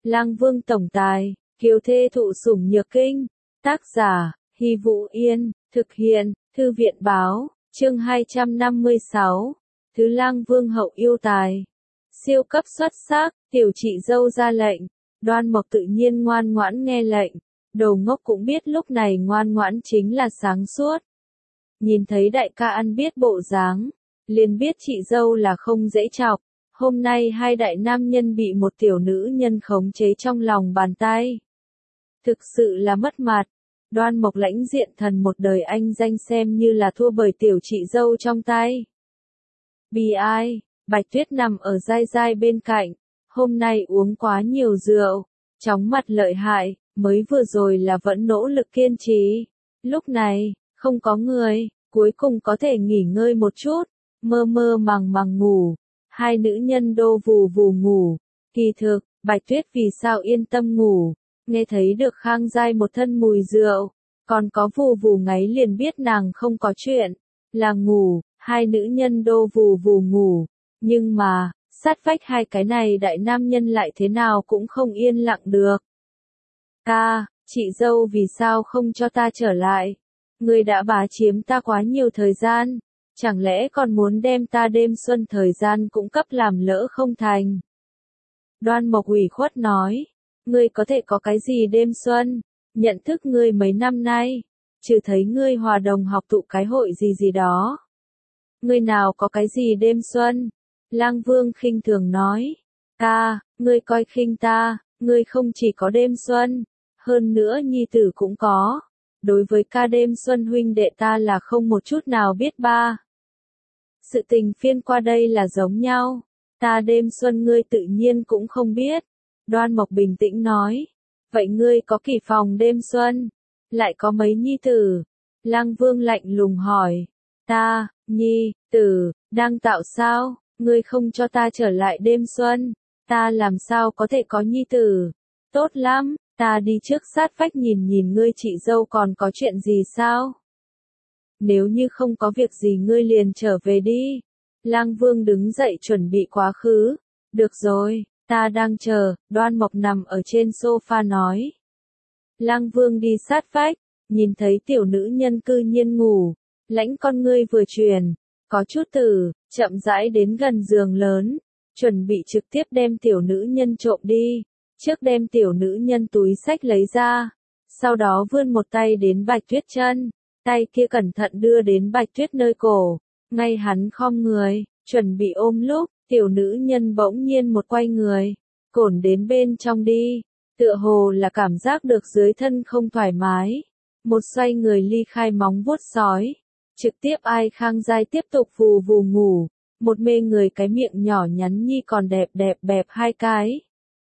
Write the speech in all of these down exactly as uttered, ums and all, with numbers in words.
Lang Vương tổng tài, kiều thê thụ sủng nhược kinh. Tác giả, Hy Vũ Yên, thực hiện, Thư viện báo, chương hai trăm năm mươi sáu. Thứ Lang Vương hậu yêu tài. Siêu cấp xuất sắc, tiểu chị dâu ra lệnh. Đoan Mộc tự nhiên ngoan ngoãn nghe lệnh. Đồ ngốc cũng biết lúc này ngoan ngoãn chính là sáng suốt. Nhìn thấy đại ca ăn biết bộ dáng, liền biết chị dâu là không dễ chọc. Hôm nay hai đại nam nhân bị một tiểu nữ nhân khống chế trong lòng bàn tay. Thực sự là mất mặt. Đoan Mộc lãnh diện thần một đời anh danh xem như là thua bởi tiểu chị dâu trong tay. Bi ai, Bạch Tuyết nằm ở dai dai bên cạnh. Hôm nay uống quá nhiều rượu, chóng mặt lợi hại, mới vừa rồi là vẫn nỗ lực kiên trì. Lúc này, không có người, cuối cùng có thể nghỉ ngơi một chút, mơ mơ màng màng ngủ. Hai nữ nhân đô vù vù ngủ. Kỳ thực, Bạch Tuyết vì sao yên tâm ngủ, nghe thấy được Khang Giai một thân mùi rượu, còn có vù vù ngáy liền biết nàng không có chuyện, là ngủ, hai nữ nhân đô vù vù ngủ, nhưng mà, sát vách hai cái này đại nam nhân lại thế nào cũng không yên lặng được. Ca, chị dâu vì sao không cho ta trở lại? Người đã bá chiếm ta quá nhiều thời gian. Chẳng lẽ còn muốn đem ta đêm xuân thời gian cũng cấp làm lỡ không thành? Đoan Mộc ủy khuất nói, ngươi có thể có cái gì đêm xuân, nhận thức ngươi mấy năm nay, trừ thấy ngươi hòa đồng học tụ cái hội gì gì đó. Ngươi nào có cái gì đêm xuân? Lang Vương khinh thường nói, ca, ngươi coi khinh ta, ngươi không chỉ có đêm xuân, hơn nữa nhi tử cũng có. Đối với ca đêm xuân huynh đệ ta là không một chút nào biết ba. Sự tình phiên qua đây là giống nhau, ta đêm xuân ngươi tự nhiên cũng không biết. Đoan Mộc bình tĩnh nói, vậy ngươi có kỳ phòng đêm xuân, lại có mấy nhi tử? Lang Vương lạnh lùng hỏi, ta, nhi, tử, đang tạo sao, ngươi không cho ta trở lại đêm xuân, ta làm sao có thể có nhi tử? Tốt lắm, ta đi trước sát vách nhìn nhìn ngươi chị dâu còn có chuyện gì sao? Nếu như không có việc gì ngươi liền trở về đi. Lang Vương đứng dậy chuẩn bị quá khứ. Được rồi, ta đang chờ. Đoan Mộc nằm ở trên sofa nói. Lang Vương đi sát vách, nhìn thấy tiểu nữ nhân cư nhiên ngủ, lãnh con ngươi vừa truyền, có chút tử, chậm rãi đến gần giường lớn, chuẩn bị trực tiếp đem tiểu nữ nhân trộm đi. Trước đem tiểu nữ nhân túi xách lấy ra, sau đó vươn một tay đến Bạch Tuyết chân. Tay kia cẩn thận đưa đến Bạch Tuyết nơi cổ, ngay hắn khom người, chuẩn bị ôm lúc, tiểu nữ nhân bỗng nhiên một quay người, cổn đến bên trong đi, tựa hồ là cảm giác được dưới thân không thoải mái, một xoay người ly khai móng vuốt sói, trực tiếp ai Khang Giai tiếp tục vù vù ngủ, một mê người cái miệng nhỏ nhắn nhi còn đẹp đẹp bẹp hai cái.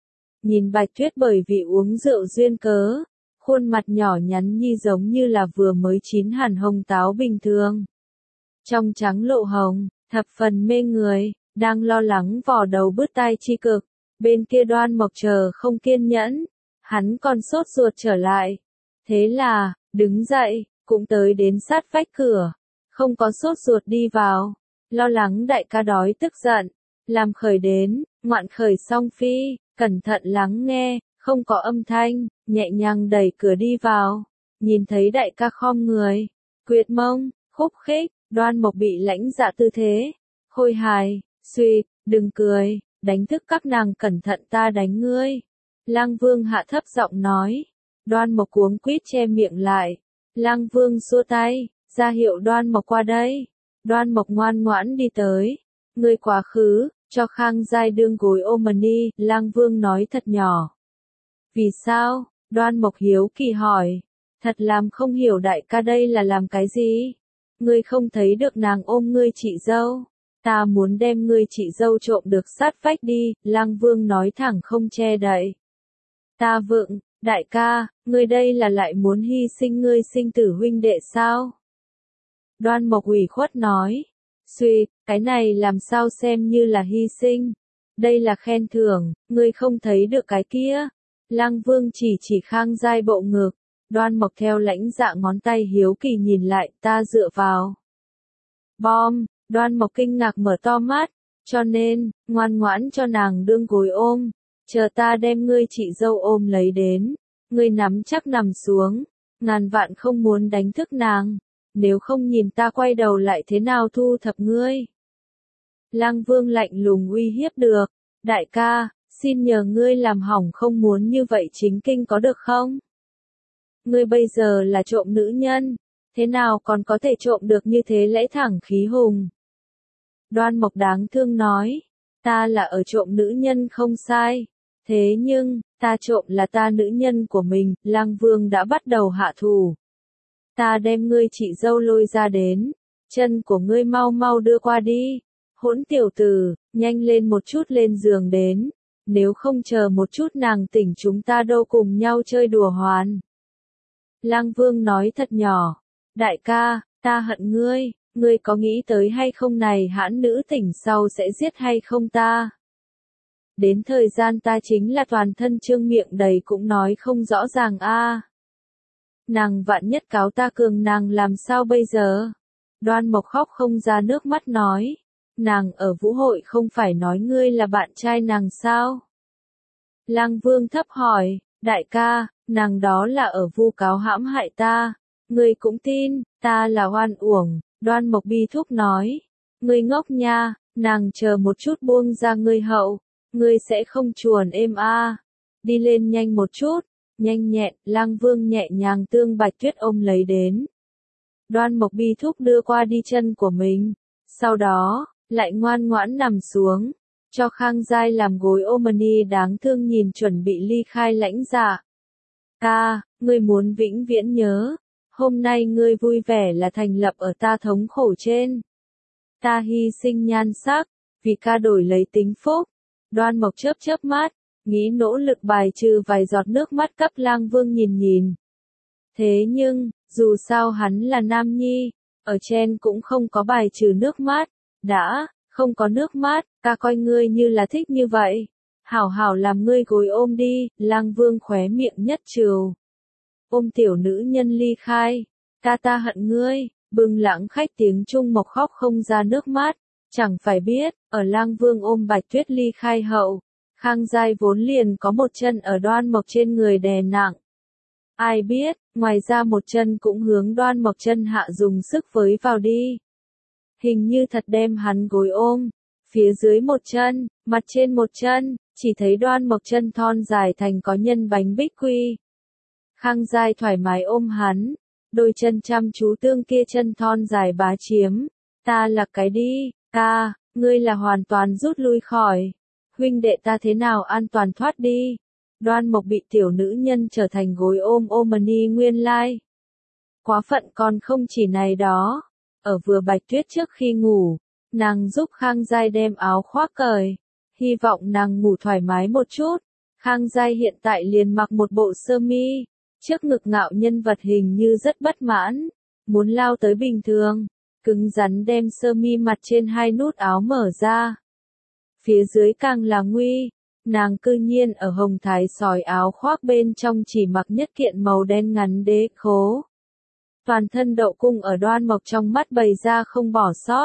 Nhìn Bạch Tuyết bởi vì uống rượu duyên cớ, khuôn mặt nhỏ nhắn nhi giống như là vừa mới chín hẳn hồng táo bình thường. Trong trắng lộ hồng, thập phần mê người, đang lo lắng vò đầu bứt tai chi cực, bên kia Đoan Mộc chờ không kiên nhẫn, hắn còn sốt ruột trở lại. Thế là, đứng dậy, cũng tới đến sát vách cửa, không có sốt ruột đi vào, lo lắng đại ca đói tức giận, làm khởi đến, ngoạn khởi song phi, cẩn thận lắng nghe. Không có âm thanh, nhẹ nhàng đẩy cửa đi vào, nhìn thấy đại ca khom người, quyệt mông, khúc khích, Đoan Mộc bị lãnh dạ tư thế, khôi hài, suy, đừng cười, đánh thức các nàng cẩn thận ta đánh ngươi. Lang Vương hạ thấp giọng nói, Đoan Mộc cuống quýt che miệng lại, Lang Vương xua tay, ra hiệu Đoan Mộc qua đây. Đoan Mộc ngoan ngoãn đi tới, ngươi quá khứ, cho Khang Giai đương gối ôm mà đi, Lang Vương nói thật nhỏ. Vì sao? Đoan Mộc hiếu kỳ hỏi. Thật làm không hiểu đại ca đây là làm cái gì? Ngươi không thấy được nàng ôm ngươi chị dâu. Ta muốn đem ngươi chị dâu trộm được sát vách đi, Lang Vương nói thẳng không che đậy. Ta vượng, đại ca, ngươi đây là lại muốn hy sinh ngươi sinh tử huynh đệ sao? Đoan Mộc ủy khuất nói. Suy, cái này làm sao xem như là hy sinh? Đây là khen thưởng, ngươi không thấy được cái kia. Lang Vương chỉ chỉ Khang Giai bộ ngực, Đoan Mộc theo lãnh dạ ngón tay hiếu kỳ nhìn lại, ta dựa vào. Bom, Đoan Mộc kinh ngạc mở to mắt, cho nên, ngoan ngoãn cho nàng đương gối ôm, chờ ta đem ngươi chị dâu ôm lấy đến, ngươi nắm chắc nằm xuống, ngàn vạn không muốn đánh thức nàng, nếu không nhìn ta quay đầu lại thế nào thu thập ngươi. Lang Vương lạnh lùng uy hiếp được, đại ca, xin nhờ ngươi làm hỏng không muốn như vậy chính kinh có được không? Ngươi bây giờ là trộm nữ nhân, thế nào còn có thể trộm được như thế lẽ thẳng khí hùng? Đoan Mộc đáng thương nói, ta là ở trộm nữ nhân không sai, thế nhưng, ta trộm là ta nữ nhân của mình, Lang Vương đã bắt đầu hạ thủ. Ta đem ngươi chị dâu lôi ra đến, chân của ngươi mau mau đưa qua đi, hỗn tiểu tử, nhanh lên một chút lên giường đến, nếu không chờ một chút nàng tỉnh chúng ta đâu cùng nhau chơi đùa hoan. Lang Vương nói thật nhỏ, đại ca, ta hận ngươi, ngươi có nghĩ tới hay không này hãn nữ tỉnh sau sẽ giết hay không ta? Đến thời gian ta chính là toàn thân trương miệng đầy cũng nói không rõ ràng a. Nàng vạn nhất cáo ta cường nàng làm sao bây giờ? Đoan Mộc khóc không ra nước mắt nói, nàng ở vũ hội không phải nói ngươi là bạn trai nàng sao? Lang Vương thấp hỏi, đại ca, nàng đó là ở vu cáo hãm hại ta, ngươi cũng tin, ta là oan uổng. Đoan Mộc bi thúc nói, ngươi ngốc nha, nàng chờ một chút buông ra ngươi hậu, ngươi sẽ không chuồn êm a. Đi lên nhanh một chút, nhanh nhẹn, Lang Vương nhẹ nhàng tương Bạch Tuyết ôm lấy đến. Đoan Mộc bi thúc đưa qua đi chân của mình, sau đó, lại ngoan ngoãn nằm xuống, cho Khang Giai làm gối Omani đáng thương nhìn chuẩn bị ly khai lãnh dạ. Ca, ngươi muốn vĩnh viễn nhớ, hôm nay ngươi vui vẻ là thành lập ở ta thống khổ trên. Ta hy sinh nhan sắc, vì ca đổi lấy tính phúc. Đoan Mộc chớp chớp mắt, nghĩ nỗ lực bài trừ vài giọt nước mắt cấp Lang Vương nhìn nhìn. Thế nhưng, dù sao hắn là nam nhi, ở trên cũng không có bài trừ nước mắt, đã, không có nước mắt, ca coi ngươi như là thích như vậy. Hảo hảo làm ngươi gối ôm đi, Lang Vương khóe miệng nhất trừ. Ôm tiểu nữ nhân ly khai, ca ta hận ngươi, bừng lãng khách tiếng Trung Mộc khóc không ra nước mắt, chẳng phải biết, ở Lang Vương ôm Bạch Tuyết ly khai hậu, Khang Giai vốn liền có một chân ở Đoan Mộc trên người đè nặng. Ai biết, ngoài ra một chân cũng hướng Đoan Mộc chân hạ dùng sức với vào đi. Hình như thật đem hắn gối ôm, phía dưới một chân, mặt trên một chân, chỉ thấy Đoan Mộc chân thon dài thành có nhân bánh bích quy. Khang Giai thoải mái ôm hắn, đôi chân chăm chú tương kia chân thon dài bá chiếm. Ta là cái đi, ca, ngươi là hoàn toàn rút lui khỏi. Huynh đệ ta thế nào an toàn thoát đi. Đoan Mộc bị tiểu nữ nhân trở thành gối ôm Omani nguyên lai. Quá phận còn không chỉ này đó. Ở vừa Bạch Tuyết trước khi ngủ, nàng giúp Khang Giai đem áo khoác cởi. Hy vọng nàng ngủ thoải mái một chút. Khang Giai hiện tại liền mặc một bộ sơ mi. Trước ngực ngạo nhân vật hình như rất bất mãn, muốn lao tới bình thường, cứng rắn đem sơ mi mặt trên hai nút áo mở ra. Phía dưới càng là nguy, nàng cư nhiên ở hồng thái sói áo khoác bên trong chỉ mặc nhất kiện màu đen ngắn đế khố. Toàn thân đậu cung ở Đoan Mộc trong mắt bày ra không bỏ sót.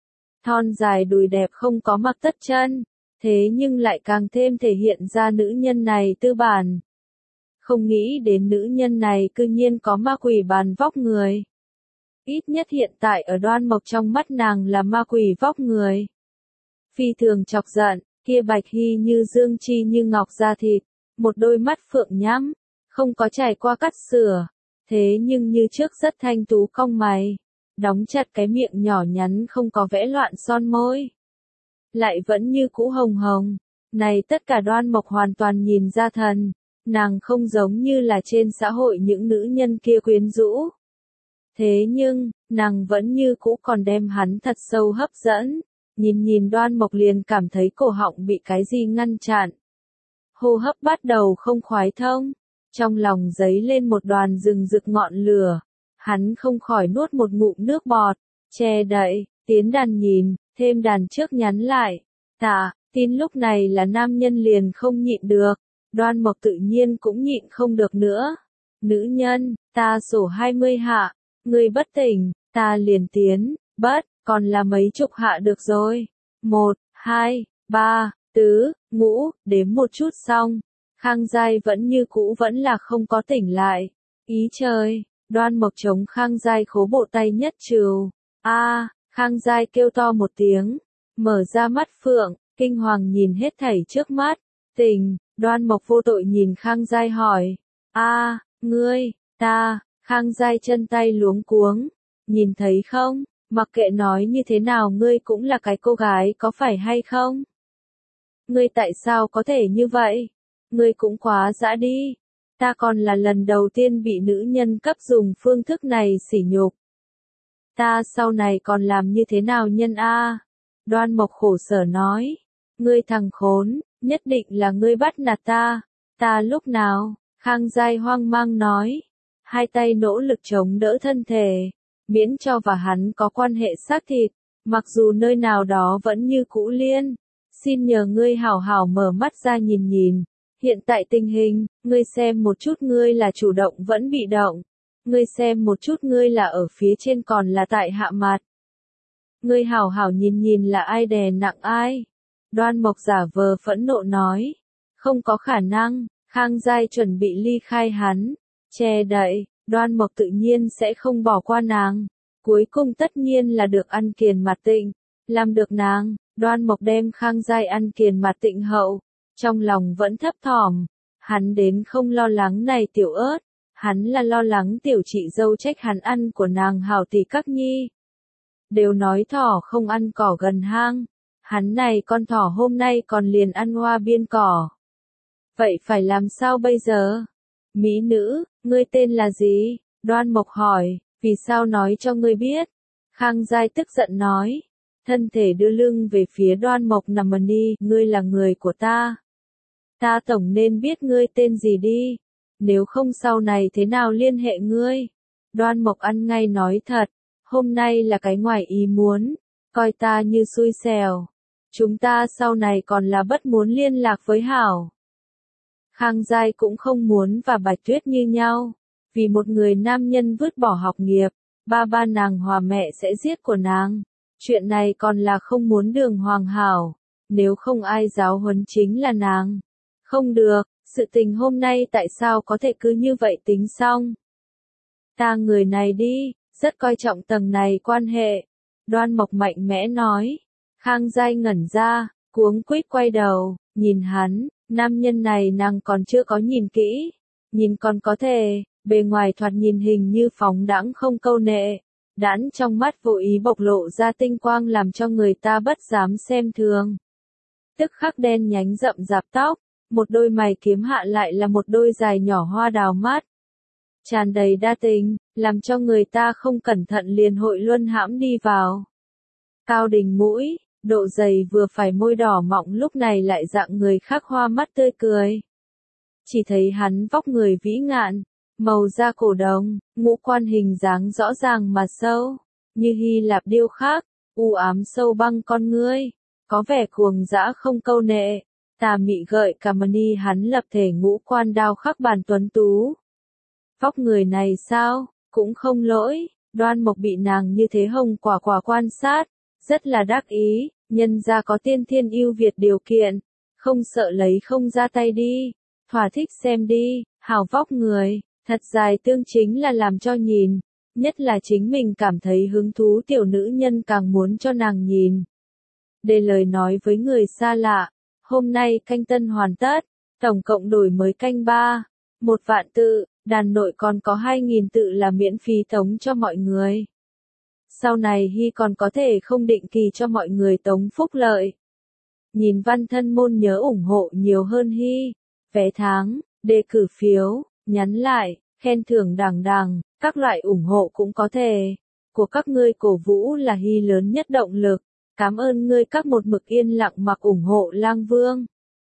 Thon dài đùi đẹp không có mặc tất chân, thế nhưng lại càng thêm thể hiện ra nữ nhân này tư bản. Không nghĩ đến nữ nhân này cư nhiên có ma quỷ bàn vóc người. Ít nhất hiện tại ở Đoan Mộc trong mắt nàng là ma quỷ vóc người. Phi thường chọc giận, kia Bạch Hy như dương chi như ngọc da thịt, một đôi mắt phượng nhắm, không có trải qua cắt sửa, thế nhưng như trước rất thanh tú cong mày, đóng chặt cái miệng nhỏ nhắn không có vẽ loạn son môi. Lại vẫn như cũ hồng hồng, này tất cả Đoan Mộc hoàn toàn nhìn ra thần. Nàng không giống như là trên xã hội những nữ nhân kia quyến rũ. Thế nhưng, nàng vẫn như cũ còn đem hắn thật sâu hấp dẫn. Nhìn nhìn Đoan Mộc liền cảm thấy cổ họng bị cái gì ngăn chặn. Hô hấp bắt đầu không khoái thông. Trong lòng dấy lên một đoàn rừng rực ngọn lửa. Hắn không khỏi nuốt một ngụm nước bọt. Che đậy, tiến đàn nhìn, thêm đàn trước nhắn lại. Tạ, tin lúc này là nam nhân liền không nhịn được. Đoan Mộc tự nhiên cũng nhịn không được nữa. Nữ nhân, ta sổ hai mươi hạ, ngươi bất tỉnh, ta liền tiến, bất, còn là mấy chục hạ được rồi. Một, hai, ba, tứ, ngũ, đếm một chút xong. Khang Giai vẫn như cũ vẫn là không có tỉnh lại. Ý trời, Đoan Mộc chống Khang Giai khố bộ tay nhất trừ. A, à, Khang Giai kêu to một tiếng, mở ra mắt phượng, kinh hoàng nhìn hết thảy trước mắt. Tỉnh, Đoan Mộc vô tội nhìn Khang Giai hỏi. A, à, ngươi, ta, Khang Giai chân tay luống cuống. Nhìn thấy không, mặc kệ nói như thế nào ngươi cũng là cái cô gái có phải hay không? Ngươi tại sao có thể như vậy? Ngươi cũng quá dã đi. Ta còn là lần đầu tiên bị nữ nhân cấp dùng phương thức này sỉ nhục. Ta sau này còn làm như thế nào nhân a? Đoan Mộc khổ sở nói. Ngươi thằng khốn, nhất định là ngươi bắt nạt ta. Ta lúc nào? Khang Giai hoang mang nói. Hai tay nỗ lực chống đỡ thân thể, miễn cho và hắn có quan hệ xác thịt, mặc dù nơi nào đó vẫn như cũ liên. Xin nhờ ngươi hảo hảo mở mắt ra nhìn nhìn. Hiện tại tình hình, ngươi xem một chút ngươi là chủ động vẫn bị động. Ngươi xem một chút ngươi là ở phía trên còn là tại hạ mặt. Ngươi hảo hảo nhìn nhìn là ai đè nặng ai. Đoan Mộc giả vờ phẫn nộ nói. Không có khả năng, Khang Giai chuẩn bị ly khai hắn. Che đậy, Đoan Mộc tự nhiên sẽ không bỏ qua nàng. Cuối cùng tất nhiên là được ăn kiền mặt tịnh. Làm được nàng, Đoan Mộc đem Khang Giai ăn kiền mặt tịnh hậu. Trong lòng vẫn thấp thỏm. Hắn đến không lo lắng này tiểu ớt. Hắn là lo lắng tiểu chị dâu trách hắn ăn của nàng hảo tỷ các nhi. Đều nói thỏ không ăn cỏ gần hang. Hắn này con thỏ hôm nay còn liền ăn hoa biên cỏ. Vậy phải làm sao bây giờ? Mỹ nữ, ngươi tên là gì? Đoan Mộc hỏi, vì sao nói cho ngươi biết? Khang Giai tức giận nói. Thân thể đưa lưng về phía Đoan Mộc nằm mần đi, ngươi là người của ta. Ta tổng nên biết ngươi tên gì đi. Nếu không sau này thế nào liên hệ ngươi? Đoan Mộc ăn ngay nói thật. Hôm nay là cái ngoài ý muốn. Coi ta như xui xẻo. Chúng ta sau này còn là bất muốn liên lạc với Hảo. Khang Giai cũng không muốn và Bạch Tuyết như nhau. Vì một người nam nhân vứt bỏ học nghiệp, ba ba nàng hòa mẹ sẽ giết của nàng. Chuyện này còn là không muốn đường hoàng hảo. Nếu không ai giáo huấn chính là nàng. Không được, sự tình hôm nay tại sao có thể cứ như vậy tính xong. Ta người này đi, rất coi trọng tầng này quan hệ. Đoan Mộc mạnh mẽ nói. Khang Giai ngẩn ra, cuống quýt quay đầu, nhìn hắn, nam nhân này nàng còn chưa có nhìn kỹ. Nhìn còn có thể, bề ngoài thoạt nhìn hình như phóng đãng không câu nệ. Đãn trong mắt vô ý bộc lộ ra tinh quang làm cho người ta bất dám xem thường. Tức khắc đen nhánh rậm rạp tóc, một đôi mày kiếm hạ lại là một đôi dài nhỏ hoa đào mắt. Tràn đầy đa tình, làm cho người ta không cẩn thận liền hội luân hãm đi vào. Cao đỉnh mũi, độ dày vừa phải môi đỏ mọng lúc này lại dạng người khác hoa mắt tươi cười. Chỉ thấy hắn vóc người vĩ ngạn, màu da cổ đồng, ngũ quan hình dáng rõ ràng mà sâu, như Hy Lạp điêu khắc, u ám sâu băng con ngươi, có vẻ cuồng dã không câu nệ, tà mị gợi cả mà ni hắn lập thể ngũ quan đao khắc bản tuấn tú. Vóc người này sao, cũng không lỗi, Đoan Mộc bị nàng như thế hồng quả quả quan sát, rất là đắc ý, nhân ra có tiên thiên ưu việt điều kiện, không sợ lấy không ra tay đi, thỏa thích xem đi, hào vóc người, thật dài tương chính là làm cho nhìn, nhất là chính mình cảm thấy hứng thú tiểu nữ nhân càng muốn cho nàng nhìn. Để lời nói với người xa lạ, hôm nay canh tân hoàn tất, tổng cộng đổi mới canh ba, một vạn tự, đàn nội còn có hai nghìn tự là miễn phí tống cho mọi người. Sau này Hy còn có thể không định kỳ cho mọi người tống phúc lợi. Nhìn văn thân môn nhớ ủng hộ nhiều hơn Hy, vé tháng, đề cử phiếu, nhắn lại, khen thưởng đàng đàng, các loại ủng hộ cũng có thể. Của các ngươi cổ vũ là Hy lớn nhất động lực. Cảm ơn ngươi các một mực yên lặng mặc ủng hộ Lang Vương.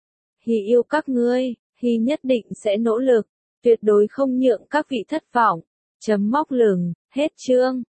Hy yêu các ngươi, Hy nhất định sẽ nỗ lực, tuyệt đối không nhượng các vị thất vọng. Chấm móc lửng, hết chương.